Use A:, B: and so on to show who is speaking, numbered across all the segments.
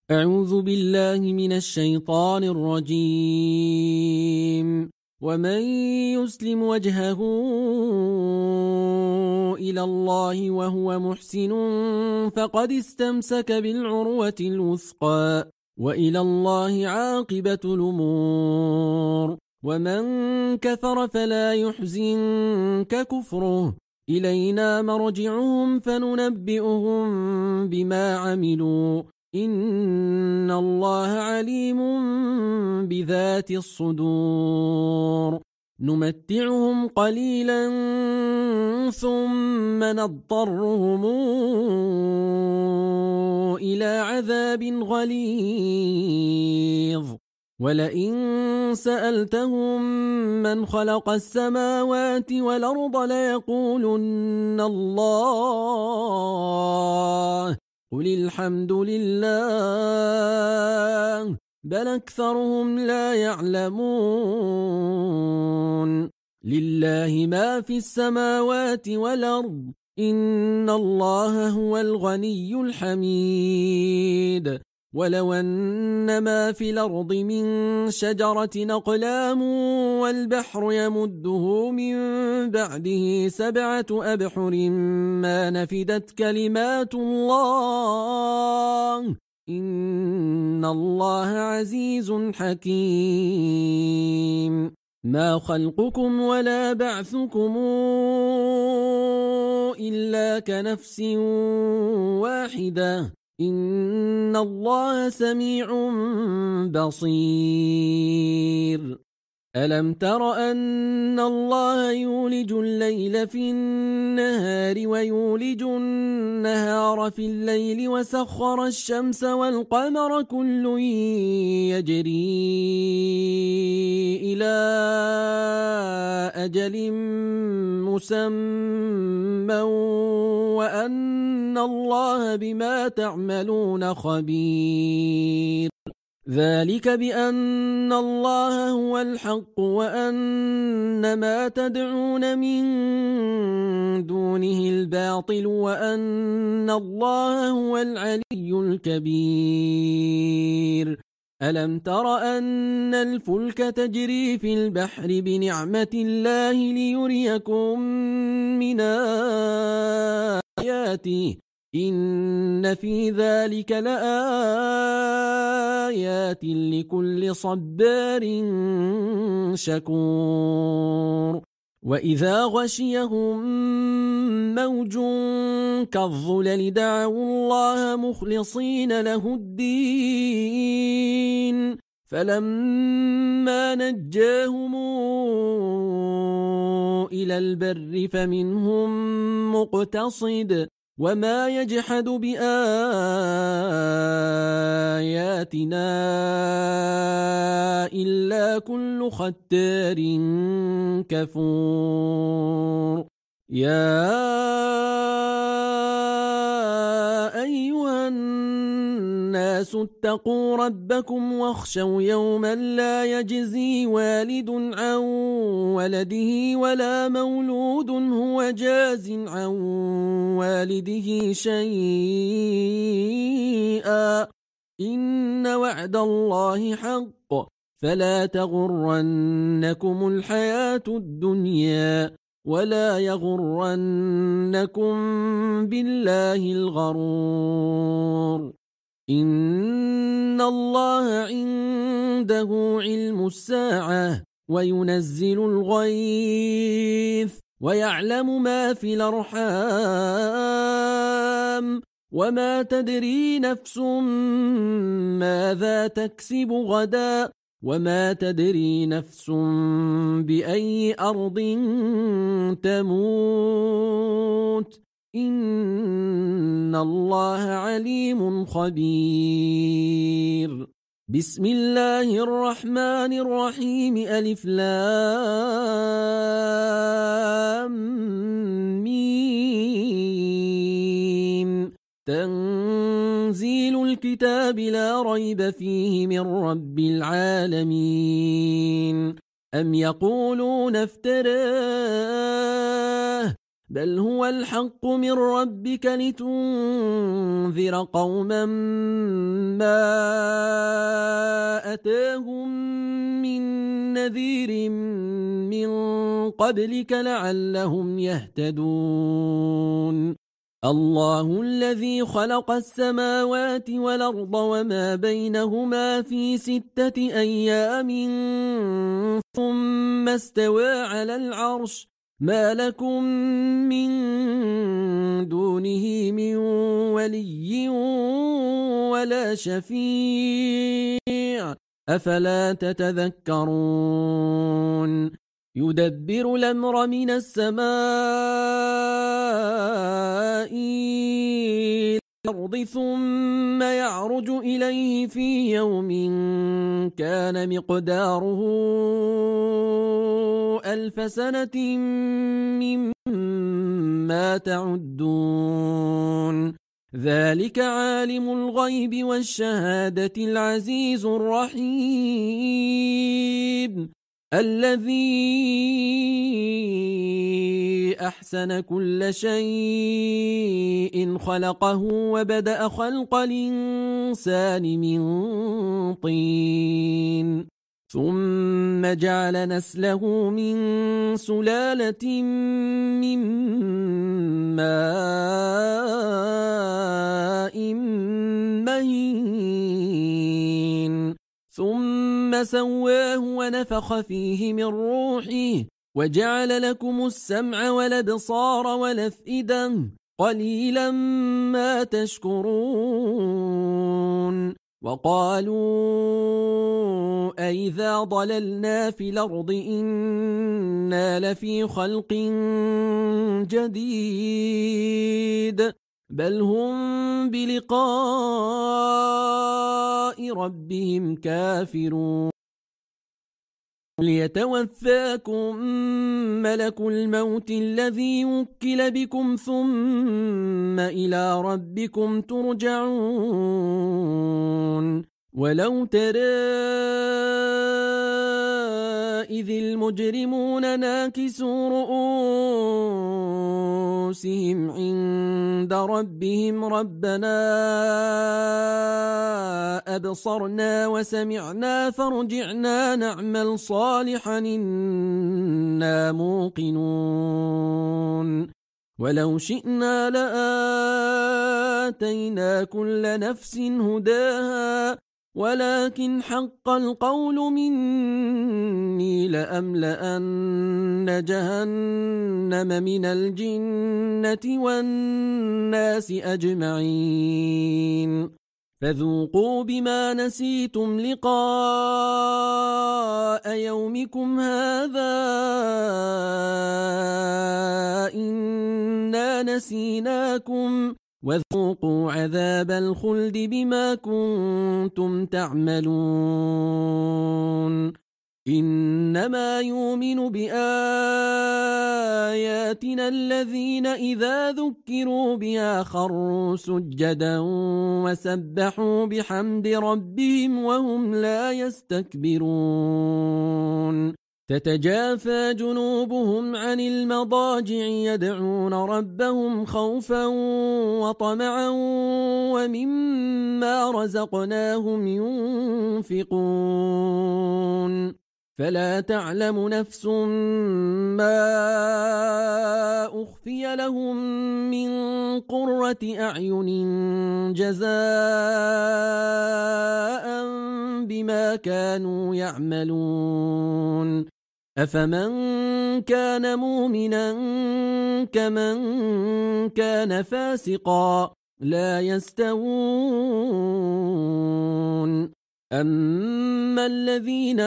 A: أعوذ بالله من الشيطان الرجيم. ومن يسلم وجهه إلى الله وهو محسن فقد استمسك بالعروة الوثقى وإلى الله عاقبة الأمور. ومن كفر فلا يحزنك كفره، إلينا مرجعهم فننبئهم بما عملوا، إن الله عليم بذات الصدور. نمتعهم قليلا ثم نضطرهم إلى عذاب غليظ. ولئن سألتهم من خلق السماوات والأرض ليقولن الله، قل الحمد لله، بل أكثرهم لا يعلمون. لله ما في السماوات والأرض، إن الله هو الغني الحميد. ولو أن ما في الأرض من شجرة أقلام والبحر يمده من بعده 7 أبحر ما نفدت كلمات الله، إن الله عزيز حكيم. ما خلقكم ولا بعثكم إلا كنفس واحدة، إن الله سميع بصير. ألم تر أن الله يولج الليل في النهار ويولج النهار في الليل وسخر الشمس والقمر كل يجري إلى أجل مسمى وأن الله بما تعملون خبير. ذلك بأن الله هو الحق وأن ما تدعون من دونه الباطل وأن الله هو العلي الكبير. ألم تر أن الفلك تجري في البحر بنعمة الله ليريكم من آياته، إن في ذلك لآيات لكل صبار شكور. وإذا غشيهم موج كالظلل دعوا الله مخلصين له الدين، فلما نجاهم إلى البر فمنهم مقتصد، وما يجحد بآياتنا إلا كل ختار كفور. يا أيها الناس اتقوا ربكم واخشوا يوما لا يجزي والد عن ولده ولا مولود هو جاز عن والده شيئا، إن وعد الله حق، فلا تغرنكم الحياة الدنيا ولا يغرنكم بالله الغرور. إن الله عنده علم الساعة وينزل الغيث ويعلم ما في الأرحام، وما تدري نفس ماذا تكسب غدا، وما تدري نفس بأي أرض تموت، إن الله عليم خبير. بسم الله الرحمن الرحيم. ألف لام ميم. تنزيل الكتاب لا ريب فيه من رب العالمين. أم يقولون افتراه، بل هو الحق من ربك لتنذر قوما ما أتاهم من نذير من قبلك لعلهم يهتدون الله الذي خلق السماوات والأرض وما بينهما في 6 أيام ثم استوى على العرش ما لكم من دونه من ولي ولا شفيع أفلا تتذكرون يدبر الأمر من السماء إلى الأرض ثم يعرج إليه في يوم كان مقداره 1000 سنة مما تعدون ذلك عالم الغيب والشهادة العزيز الرحيم الذي أحسن كل شيء خلقه وبدأ خلق الإنسان من طين ثم جعل نسله من سلالة من ماء مهين ثم سواه ونفخ فيه من روحه وجعل لكم السمع والأبصار والأفئدة قليلا ما تشكرون وقالوا أئذا ضللنا في الأرض إنا لفي خلق جديد بل هم بلقاء ربهم كافرون ليتوفاكم ملك الموت الذي وكل بكم ثم إلى ربكم ترجعون ولو ترى إذ المجرمون ناكسوا رؤوسهم عند ربهم ربنا أبصرنا وسمعنا فارجعنا نعمل صالحا إنا موقنون ولو شئنا لآتينا كل نفس هداها ولكن حق القول مني لأملأن جهنم من الجنة والناس أجمعين فذوقوا بما نسيتم لقاء يومكم هذا إنا نسيناكم وذوقوا عذاب الخلد بما كنتم تعملون إنما يؤمن بآياتنا الذين إذا ذكروا بها خروا سجدا وسبحوا بحمد ربهم وهم لا يستكبرون تتجافى جنوبهم عن المضاجع يدعون ربهم خوفا وطمعا ومما رزقناهم ينفقون فلا تعلم نفس ما أخفي لهم من قرة أعين جزاء بما كانوا يعملون أفمن كان مؤمنا كمن كان فاسقا لا يستوون أما الذين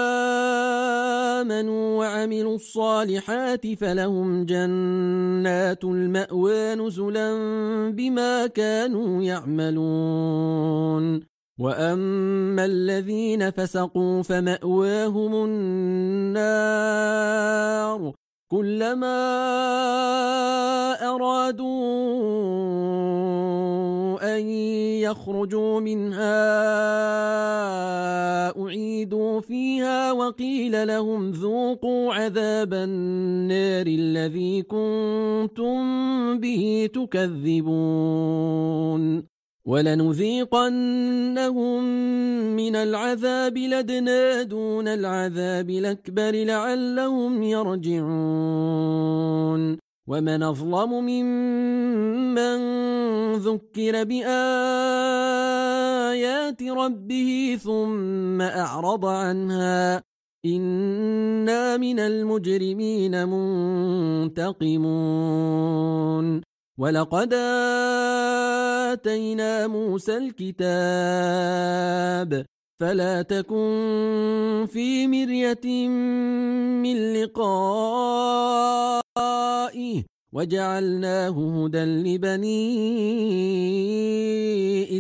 A: آمنوا وعملوا الصالحات فلهم جنات المأوى نزلا بما كانوا يعملون وأما الذين فسقوا فمأواهم النار كلما أرادوا أن يخرجوا منها أعيدوا فيها وقيل لهم ذوقوا عذاب النار الذي كنتم به تكذبون ولنذيقنهم من العذاب الأدنى دون العذاب الأكبر لعلهم يرجعون ومن أظلم ممن ذكر بآيات ربه ثم أعرض عنها إنا من المجرمين منتقمون ولقد آتينا موسى الكتاب فلا تكن في مرية من لقائه وجعلناه هدى لبني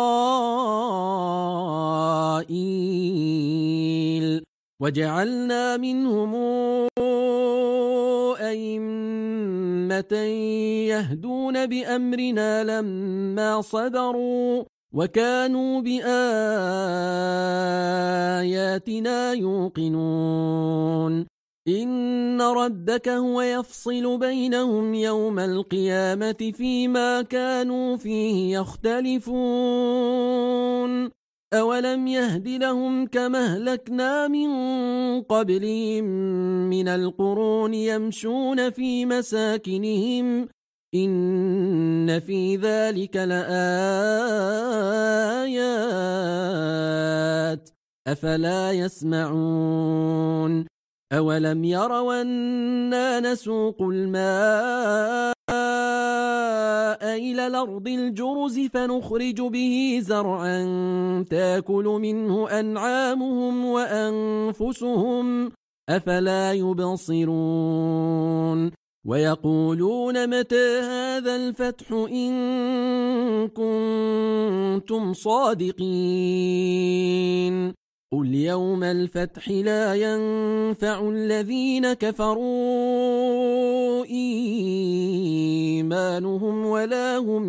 A: إسرائيل وجعلنا منهم أئمة يهدون بأمرنا لما صبروا وكانوا بآياتنا يوقنون إن ربك هو يفصل بينهم يوم القيامة فيما كانوا فيه يختلفون أولم يهد لهم كما أهلكنا من قبلهم من القرون يمشون في مساكنهم إن في ذلك لآيات أفلا يسمعون أولم يروا أنا نسوق الماء إلى الأرض الجرز فنخرج به زرعا تاكل منه أنعامهم وأنفسهم أفلا يبصرون ويقولون متى هذا الفتح إن كنتم صادقين قل يوم الفتح لا ينفع الذين كفروا إيمانهم ولا هم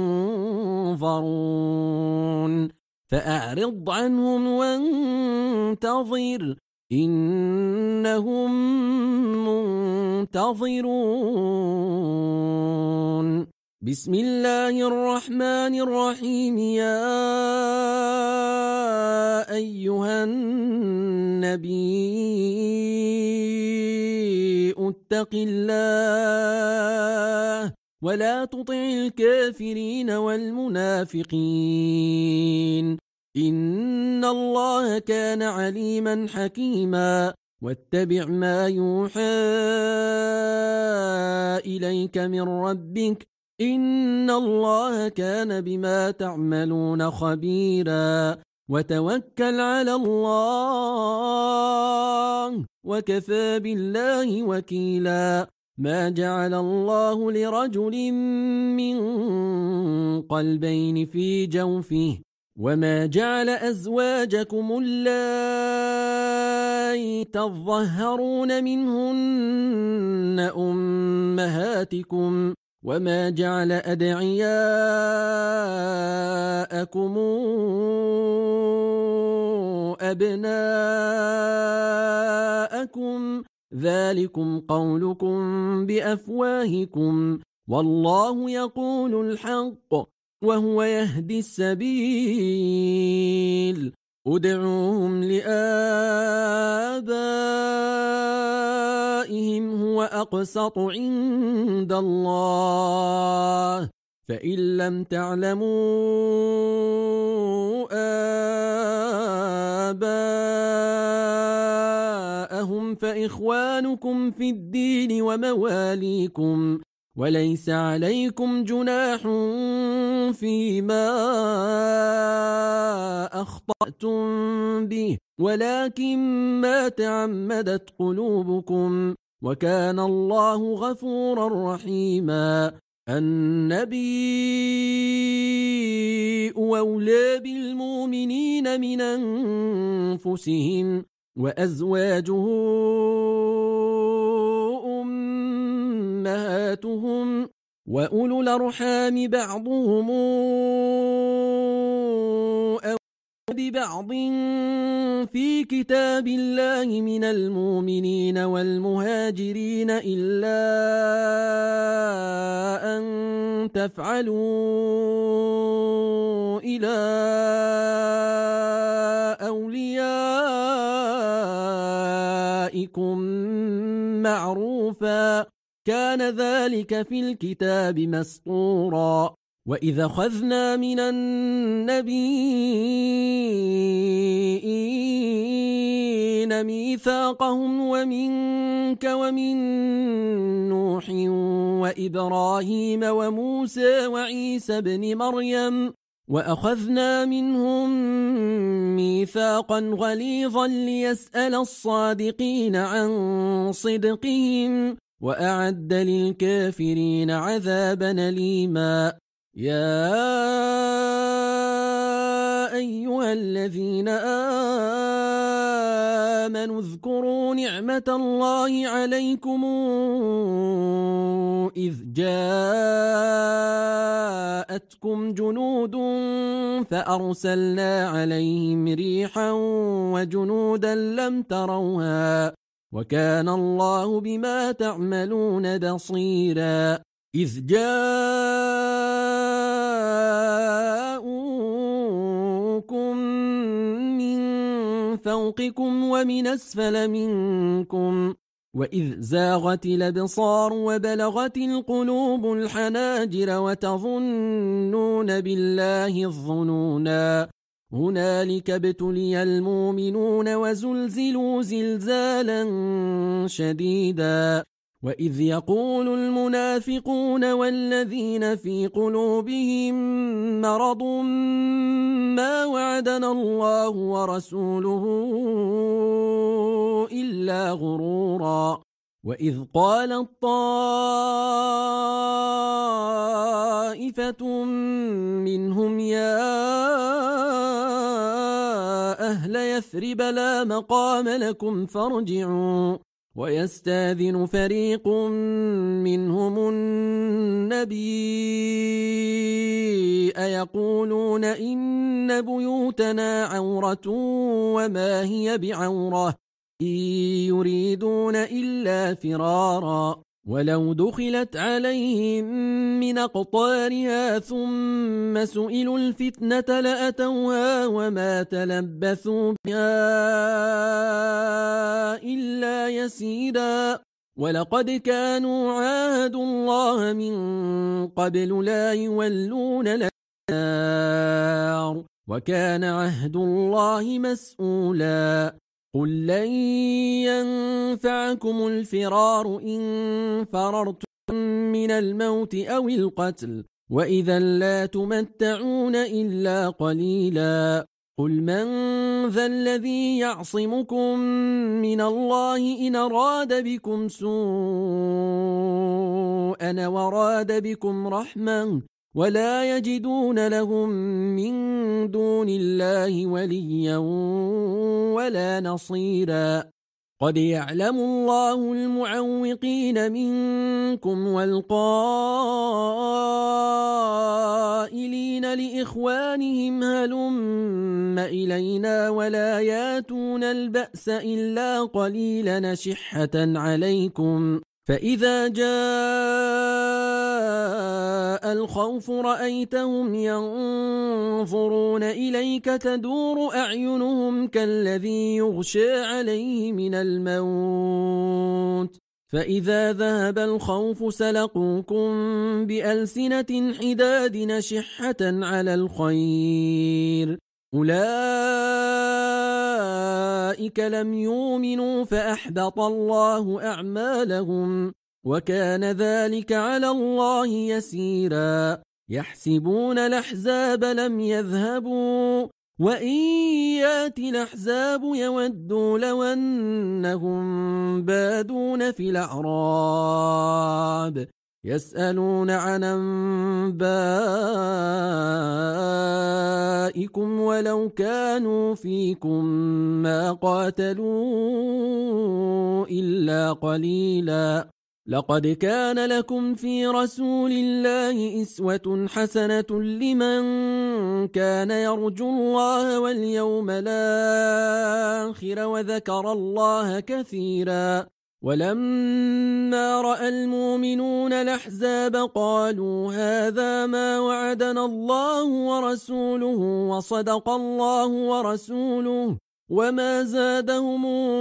A: ينظرون فأعرض عنهم وانتظر إنهم منتظرون بسم الله الرحمن الرحيم يا أيها النبي اتق الله ولا تطع الكافرين والمنافقين إن الله كان عليما حكيما واتبع ما يوحى إليك من ربك إن الله كان بما تعملون خبيرا وتوكل على الله وكفى بالله وكيلا ما جعل الله لرجل من قلبين في جوفه وما جعل أزواجكم اللائي تظهرون منهن أمهاتكم وما جعل أدعياءكم أبناءكم ذلكم قولكم بأفواهكم والله يقول الحق وهو يهدي السبيل ادعوهم لآبائهم هو أقسط عند الله فإن لم تعلموا آباءهم فإخوانكم في الدين ومواليكم وليس عليكم جناح فيما أخطأتم به ولكن ما تعمدت قلوبكم وكان الله غفورا رحيما النبي أولى بالمؤمنين من أنفسهم وأزواجه أمهاتهم وأولو الأرحام بعضهم أولى ببعض في كتاب الله من المؤمنين والمهاجرين إلا أن تفعلوا إلى أوليائكم معروفا كان ذلك في الكتاب مسطورا وإذا أخذنا من النبيين ميثاقهم ومنك ومن نوح وإبراهيم وموسى وعيسى بن مريم وأخذنا منهم ميثاقا غليظا ليسأل الصادقين عن صدقهم وأعد للكافرين عذابا أليما يا أيها الذين آمنوا اذكروا نعمة الله عليكم إذ جاءتكم جنود فأرسلنا عليهم ريحا وجنودا لم تروها وكان الله بما تعملون بصيرا إذ جاءوكم من فوقكم ومن أسفل منكم وإذ زاغت الأبصار وبلغت القلوب الحناجر وتظنون بالله الظنونا هنالك ابتلي المؤمنون وزلزلوا زلزالا شديدا وإذ يقول المنافقون والذين في قلوبهم مرض ما وعدنا الله ورسوله إلا غرورا وإذ قالت طائفة منهم يا أهل يثرب لا مقام لكم فارجعوا ويستاذن فريق منهم النبي يقولون إن بيوتنا عورة وما هي بعورة إن يريدون إلا فرارا ولو دخلت عليهم من أقطارها ثم سئلوا الفتنة لأتوها وما تلبثوا بها إلا يسيرا ولقد كانوا عاهدوا الله من قبل لا يولون الأدبار وكان عهد الله مسؤولا قل لن ينفعكم الفرار إن فررتم من الموت أو القتل وإذا لا تمتعون إلا قليلا قل من ذا الذي يعصمكم من الله إن أراد بكم سوءا وراد بكم رحمة ولا يجدون لهم من دون الله وليا ولا نصيرا قد يعلم الله المعوقين منكم والقائلين لإخوانهم هلم إلينا ولا ياتون البأس إلا قليلا نشحة عليكم فإذا جاء الخوف رأيتهم ينظرون إليك تدور أعينهم كالذي يغشى عليه من الموت فإذا ذهب الخوف سلقوكم بألسنة حداد نشحة على الخير أولئك لم يؤمنوا فأحبط الله أعمالهم وكان ذلك على الله يسيرا يحسبون الأحزاب لم يذهبوا وإن يأتي الأحزاب يودوا لو أنهم بادون في الأعراب يسألون عن أنبائكم ولو كانوا فيكم ما قاتلوا إلا قليلا لقد كان لكم في رسول الله أسوة حسنة لمن كان يرجو الله واليوم الآخر وذكر الله كثيرا. ولما رأى المؤمنون الأحزاب قالوا هذا ما وعدنا الله ورسوله وصدق الله ورسوله وما زادهم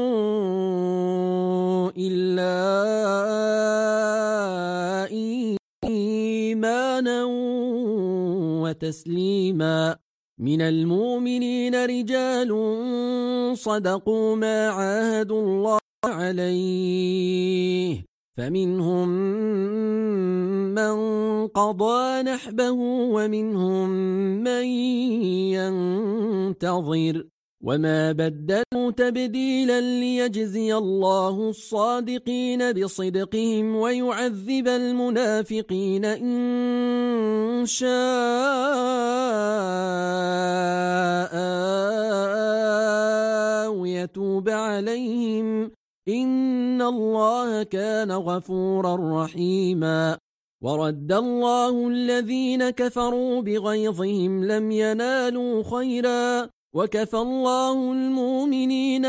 A: إلا إيمانا وتسليما. من المؤمنين رجال صدقوا ما عاهدوا الله عليه فمنهم من قضى نحبه ومنهم من ينتظر وما بدلوا تبديلا ليجزي الله الصادقين بصدقهم ويعذب المنافقين إن شاء ويتوب عليهم إن الله كان غفورا رحيما. ورد الله الذين كفروا بغيظهم لم ينالوا خيرا وكفى الله المؤمنين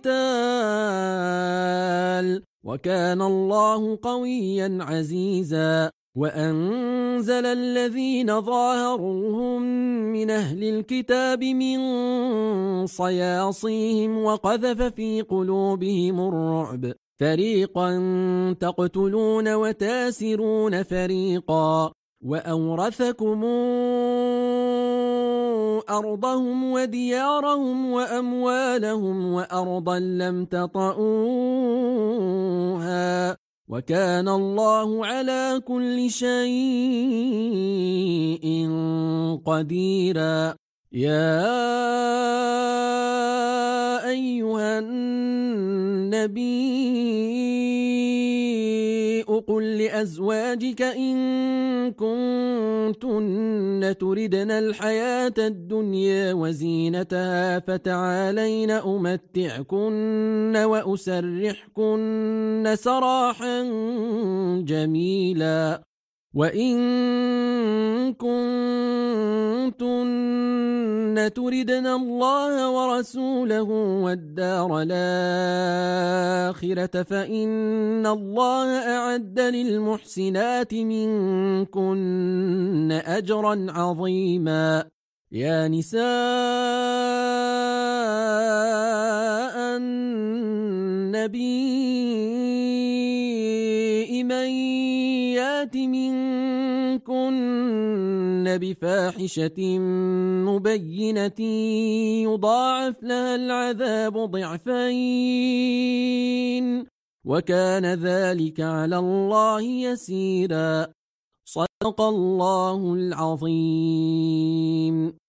A: القتال وكان الله قويا عزيزا. وأنزل الذين ظاهروهم من أهل الكتاب من صياصيهم وقذف في قلوبهم الرعب فريقا تقتلون وتاسرون فريقا وأورثكم أرضهم وديارهم وأموالهم وأرضا لم تطئوها وكان الله على كل شيء قديرا. يا أيها النبي قل لأزواجك إن كنتن تردن الحياة الدنيا وزينتها فتعالين أمتعكن وأسرحكن سراحا جميلا. وإن كنتن تردن الله ورسوله والدار الآخرة فإن الله أعد للمحسنات منكن أجرا عظيما. يا نساء النبي من يات منكن بفاحشة مبينة يضاعف لها العذاب ضعفين وكان ذلك على الله يسيرا. صدق الله العظيم.